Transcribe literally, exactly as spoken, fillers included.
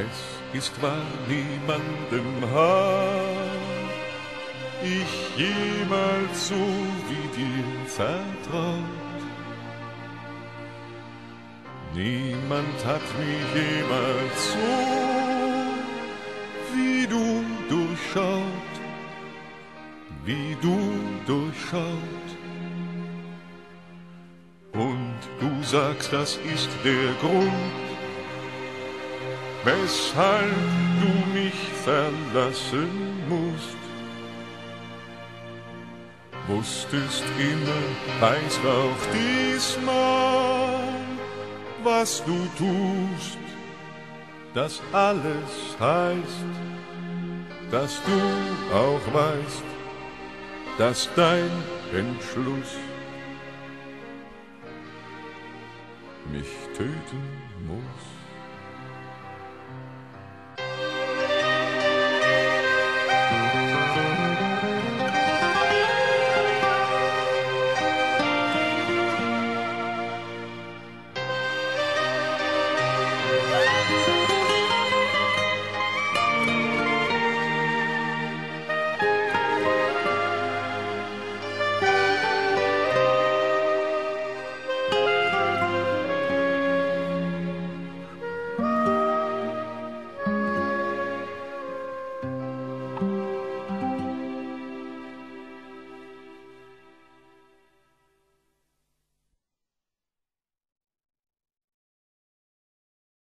Es ist wahr, niemandem hab ich jemals so wie dir vertraut. Niemand hat mich jemals so wie du durchschaut, wie du durchschaut. Und du sagst, das ist der Grund, weshalb du mich verlassen musst. Wusstest immer, weißt auch diesmal, was du tust, das alles heißt, dass du auch weißt, dass dein Entschluss mich töten muss.